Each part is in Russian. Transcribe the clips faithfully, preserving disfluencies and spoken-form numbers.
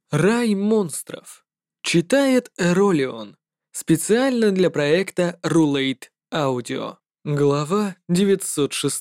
Рай монстров. Читает Эролион. Специально для проекта Rulate Audio. Глава девятьсот шесть.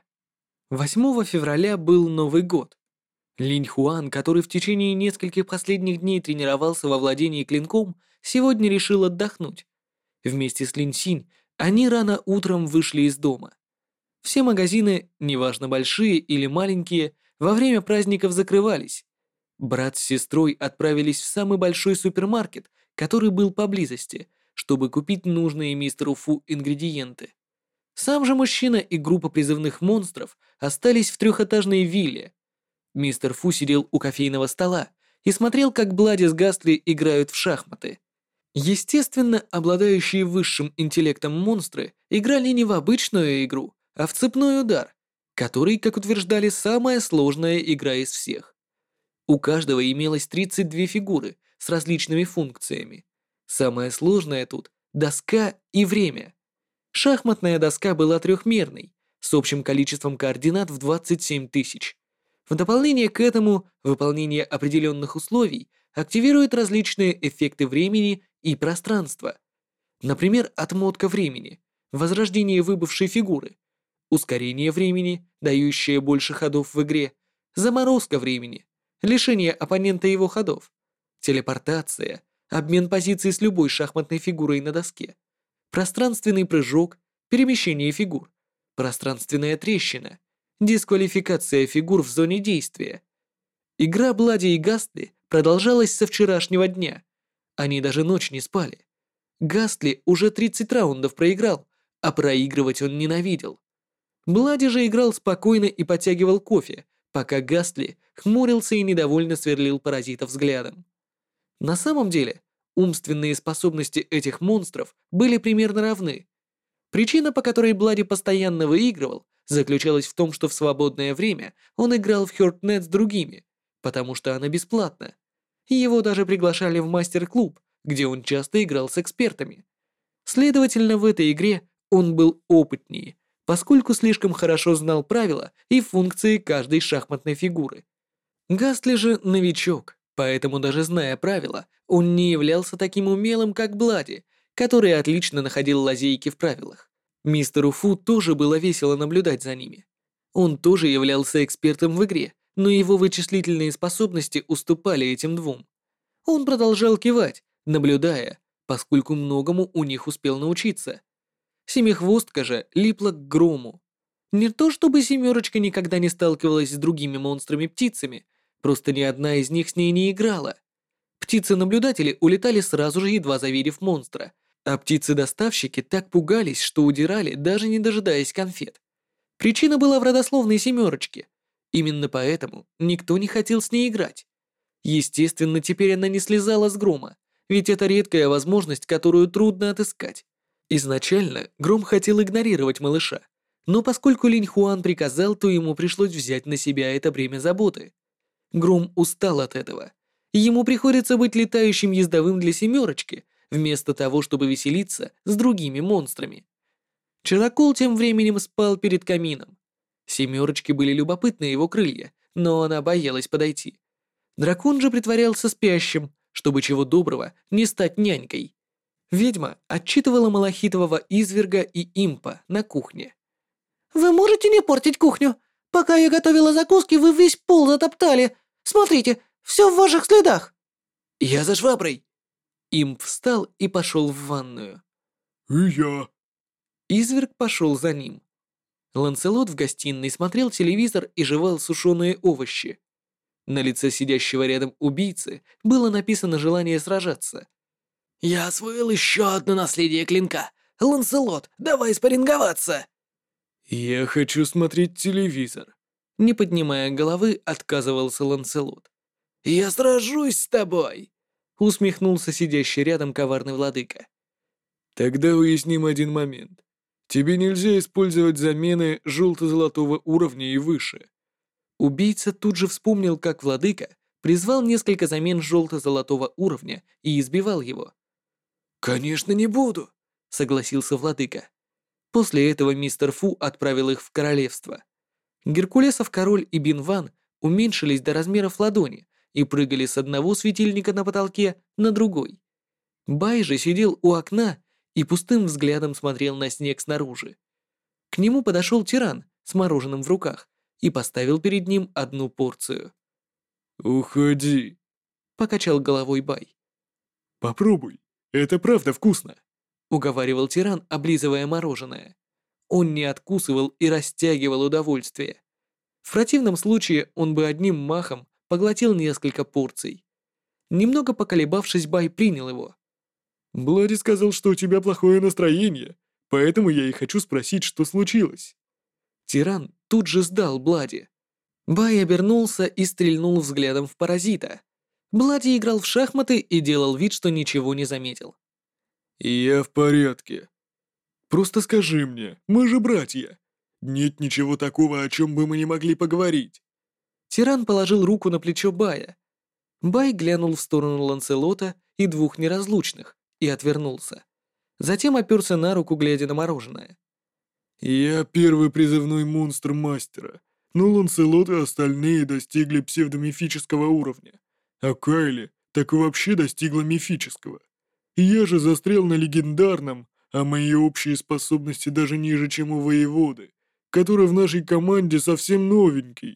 восьмого февраля был Новый год. Линь Хуан, который в течение нескольких последних дней тренировался во владении клинком, сегодня решил отдохнуть. Вместе с Линь Синь они рано утром вышли из дома. Все магазины, неважно большие или маленькие, во время праздников закрывались. Брат с сестрой отправились в самый большой супермаркет, который был поблизости, чтобы купить нужные мистеру Фу ингредиенты. Сам же мужчина и группа призывных монстров остались в трехэтажной вилле. Мистер Фу сидел у кофейного стола и смотрел, как Блади с Гастли играют в шахматы. Естественно, обладающие высшим интеллектом монстры играли не в обычную игру, а в цепной удар, который, как утверждали, самая сложная игра из всех. У каждого имелось тридцать две фигуры с различными функциями. Самое сложное тут — доска и время. Шахматная доска была трехмерной, с общим количеством координат в двадцать семь тысяч. В дополнение к этому, выполнение определенных условий активирует различные эффекты времени и пространства. Например, отмотка времени, возрождение выбывшей фигуры, ускорение времени, дающее больше ходов в игре, заморозка времени, лишение оппонента его ходов, телепортация, обмен позиций с любой шахматной фигурой на доске, пространственный прыжок, перемещение фигур, пространственная трещина, дисквалификация фигур в зоне действия. Игра Блади и Гастли продолжалась со вчерашнего дня. Они даже ночь не спали. Гастли уже тридцать раундов проиграл, а проигрывать он ненавидел. Блади же играл спокойно и подтягивал кофе, пока Гастли хмурился и недовольно сверлил паразита взглядом. На самом деле, умственные способности этих монстров были примерно равны. Причина, по которой Блади постоянно выигрывал, заключалась в том, что в свободное время он играл в Хёртнет с другими, потому что она бесплатна. Его даже приглашали в мастер-клуб, где он часто играл с экспертами. Следовательно, в этой игре он был опытнее, поскольку слишком хорошо знал правила и функции каждой шахматной фигуры. Гастли же новичок, поэтому даже зная правила, он не являлся таким умелым, как Блади, который отлично находил лазейки в правилах. Мистеру Фу тоже было весело наблюдать за ними. Он тоже являлся экспертом в игре, но его вычислительные способности уступали этим двум. Он продолжал кивать, наблюдая, поскольку многому у них успел научиться. Семихвостка же липла к Грому. Не то чтобы Семерочка никогда не сталкивалась с другими монстрами-птицами, просто ни одна из них с ней не играла. Птицы-наблюдатели улетали сразу же, едва завидев монстра, а птицы-доставщики так пугались, что удирали, даже не дожидаясь конфет. Причина была в родословной Семерочке. Именно поэтому никто не хотел с ней играть. Естественно, теперь она не слезала с Грома, ведь это редкая возможность, которую трудно отыскать. Изначально Гром хотел игнорировать малыша, но поскольку Линь Хуан приказал, то ему пришлось взять на себя это бремя заботы. Гром устал от этого. Ему приходится быть летающим ездовым для Семерочки, вместо того, чтобы веселиться с другими монстрами. Чарокол тем временем спал перед камином. Семерочке были любопытны его крылья, но она боялась подойти. Дракон же притворялся спящим, чтобы чего доброго не стать нянькой. Ведьма отчитывала малахитового изверга и импа на кухне. «Вы можете не портить кухню? Пока я готовила закуски, вы весь пол затоптали. Смотрите, все в ваших следах». «Я за шваброй!» Имп встал и пошел в ванную. «И я». Изверг пошел за ним. Ланселот в гостиной смотрел телевизор и жевал сушеные овощи. На лице сидящего рядом убийцы было написано желание сражаться. «Я освоил еще одно наследие клинка. Ланселот, давай спарринговаться!» «Я хочу смотреть телевизор», — не поднимая головы, отказывался Ланселот. «Я сражусь с тобой!» — усмехнулся сидящий рядом коварный владыка. «Тогда уясним один момент. Тебе нельзя использовать замены желто-золотого уровня и выше». Убийца тут же вспомнил, как владыка призвал несколько замен желто-золотого уровня и избивал его. «Конечно не буду», — согласился владыка. После этого мистер Фу отправил их в королевство. Геркулесов король и Бинван уменьшились до размеров ладони и прыгали с одного светильника на потолке на другой. Бай же сидел у окна и пустым взглядом смотрел на снег снаружи. К нему подошел тиран с мороженым в руках и поставил перед ним одну порцию. «Уходи!» — покачал головой Бай. «Попробуй, это правда вкусно!» — уговаривал тиран, облизывая мороженое. Он не откусывал и растягивал удовольствие. В противном случае он бы одним махом поглотил несколько порций. Немного поколебавшись, Бай принял его. «Блади сказал, что у тебя плохое настроение, поэтому я и хочу спросить, что случилось». Тиран тут же сдал Блади. Бай обернулся и стрельнул взглядом в паразита. Блади играл в шахматы и делал вид, что ничего не заметил. «Я в порядке. Просто скажи мне, мы же братья. Нет ничего такого, о чем бы мы не могли поговорить». Тиран положил руку на плечо Бая. Бай глянул в сторону Ланселота и двух неразлучных и отвернулся. Затем оперся на руку, глядя на мороженое. «Я первый призывной монстр мастера, но Ланселот и остальные достигли псевдомифического уровня, а Кайли так и вообще достигла мифического. Я же застрял на легендарном, а мои общие способности даже ниже, чем у воеводы, который в нашей команде совсем новенький.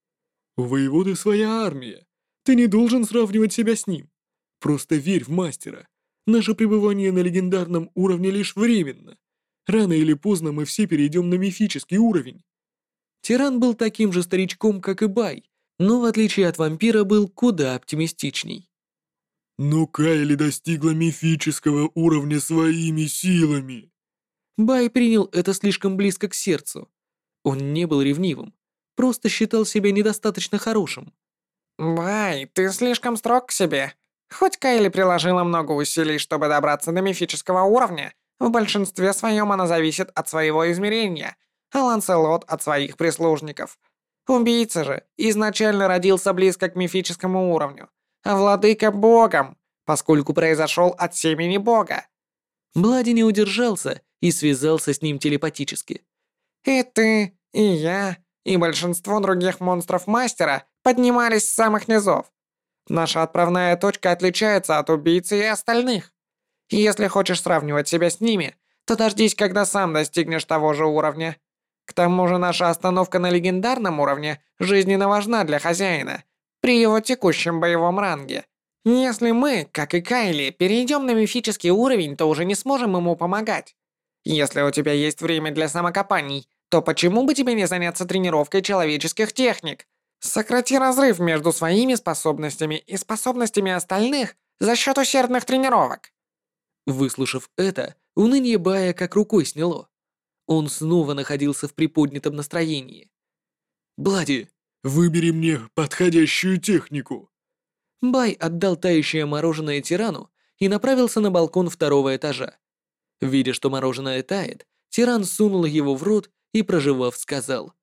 У воеводы своя армия. Ты не должен сравнивать себя с ним. Просто верь в мастера. Наше пребывание на легендарном уровне лишь временно. Рано или поздно мы все перейдем на мифический уровень». Тиран был таким же старичком, как и Бай, но в отличие от вампира был куда оптимистичней. «Но Кайли достигла мифического уровня своими силами». Бай принял это слишком близко к сердцу. Он не был ревнивым, просто считал себя недостаточно хорошим. «Бай, ты слишком строг к себе. Хоть Кайли приложила много усилий, чтобы добраться до мифического уровня, в большинстве своем она зависит от своего измерения, а Ланселот от своих прислужников. Убийца же изначально родился близко к мифическому уровню, а владыка богом, поскольку произошел от семени бога». Блади не удержался и связался с ним телепатически. «И ты, и я, и большинство других монстров мастера поднимались с самых низов. Наша отправная точка отличается от убийцы и остальных. Если хочешь сравнивать себя с ними, то дождись, когда сам достигнешь того же уровня. К тому же наша остановка на легендарном уровне жизненно важна для хозяина при его текущем боевом ранге. Если мы, как и Кайли, перейдем на мифический уровень, то уже не сможем ему помогать. Если у тебя есть время для самокопаний, то почему бы тебе не заняться тренировкой человеческих техник? Сократи разрыв между своими способностями и способностями остальных за счет усердных тренировок». Выслушав это, уныние Бая как рукой сняло. Он снова находился в приподнятом настроении. «Блади, выбери мне подходящую технику». Бай отдал тающее мороженое тирану и направился на балкон второго этажа. Видя, что мороженое тает, тиран сунул его в рот и, прожевав, сказал: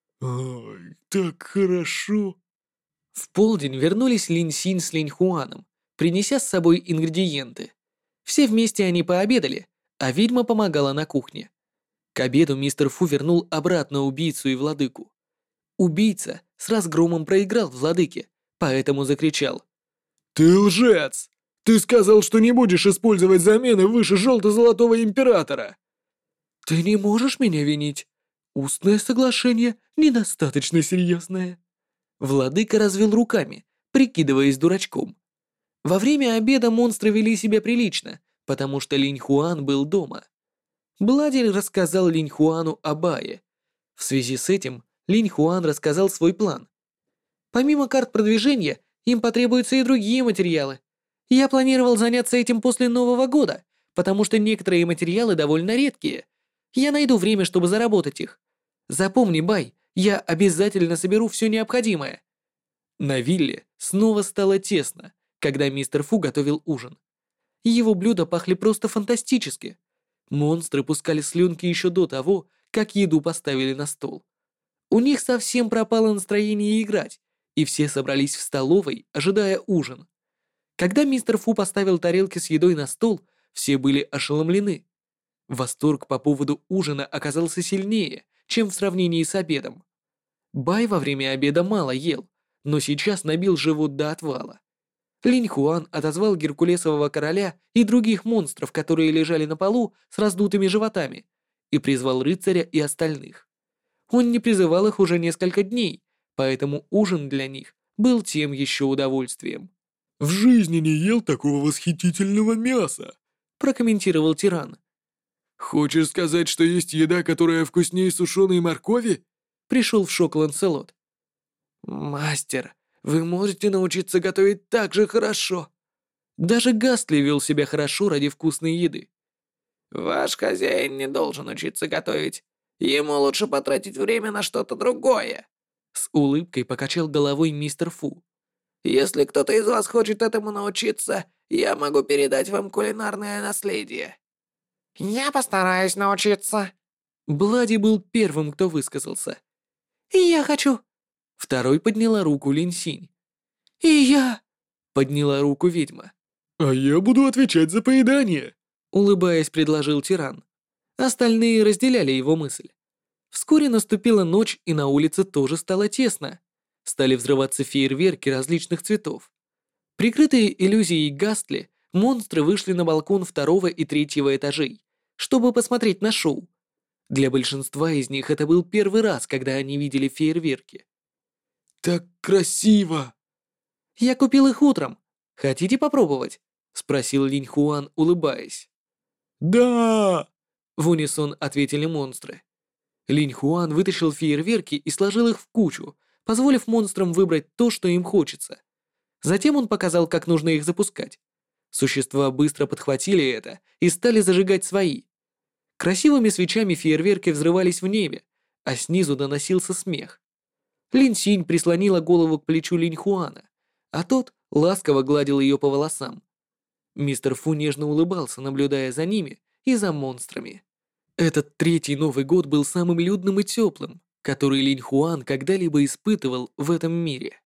«Ой, так хорошо». В полдень вернулись Линь Синь с Линь Хуаном, принеся с собой ингредиенты. Все вместе они пообедали, а ведьма помогала на кухне. К обеду мистер Фу вернул обратно убийцу и владыку. Убийца с разгромом проиграл владыке, поэтому закричал: «Ты лжец! Ты сказал, что не будешь использовать замены выше желто-золотого императора!» «Ты не можешь меня винить. Устное соглашение недостаточно серьезное». Владыка развел руками, прикидываясь дурачком. Во время обеда монстры вели себя прилично, потому что Линь Хуан был дома. Блади рассказал Линь Хуану о Бае. В связи с этим Линь Хуан рассказал свой план. Помимо карт продвижения, им потребуются и другие материалы. Я планировал заняться этим после Нового года, потому что некоторые материалы довольно редкие. Я найду время, чтобы заработать их. Запомни, Бай, я обязательно соберу все необходимое». На вилле снова стало тесно, когда мистер Фу готовил ужин. Его блюда пахли просто фантастически. Монстры пускали слюнки еще до того, как еду поставили на стол. У них совсем пропало настроение играть, и все собрались в столовой, ожидая ужин. Когда мистер Фу поставил тарелки с едой на стол, все были ошеломлены. Восторг по поводу ужина оказался сильнее, чем в сравнении с обедом. Бай во время обеда мало ел, но сейчас набил живот до отвала. Линь Хуан отозвал Геркулесового короля и других монстров, которые лежали на полу с раздутыми животами, и призвал рыцаря и остальных. Он не призывал их уже несколько дней, поэтому ужин для них был тем еще удовольствием. «В жизни не ел такого восхитительного мяса», — прокомментировал тиран. «Хочешь сказать, что есть еда, которая вкуснее сушеной моркови?» — пришел в шок Ланселот. «Мастер, вы можете научиться готовить так же хорошо». Даже Гастли вел себя хорошо ради вкусной еды. «Ваш хозяин не должен учиться готовить. Ему лучше потратить время на что-то другое». С улыбкой покачал головой мистер Фу. «Если кто-то из вас хочет этому научиться, я могу передать вам кулинарное наследие». «Я постараюсь научиться». Блади был первым, кто высказался. «И я хочу». Второй подняла руку Линсинь. «И я». Подняла руку ведьма. «А я буду отвечать за поедание», — улыбаясь, предложил тиран. Остальные разделяли его мысль. Вскоре наступила ночь, и на улице тоже стало тесно. Стали взрываться фейерверки различных цветов. Прикрытые иллюзией Гастли, монстры вышли на балкон второго и третьего этажей, чтобы посмотреть на шоу. Для большинства из них это был первый раз, когда они видели фейерверки. «Так красиво!» «Я купил их утром. Хотите попробовать?» — спросил Линь Хуан, улыбаясь. «Да!» — в унисон ответили монстры. Линь Хуан вытащил фейерверки и сложил их в кучу, позволив монстрам выбрать то, что им хочется. Затем он показал, как нужно их запускать. Существа быстро подхватили это и стали зажигать свои. Красивыми свечами фейерверки взрывались в небе, а снизу доносился смех. Лин Синь прислонила голову к плечу Линь Хуана, а тот ласково гладил ее по волосам. Мистер Фу нежно улыбался, наблюдая за ними и за монстрами. Этот третий Новый год был самым людным и теплым, который Линь Хуан когда-либо испытывал в этом мире.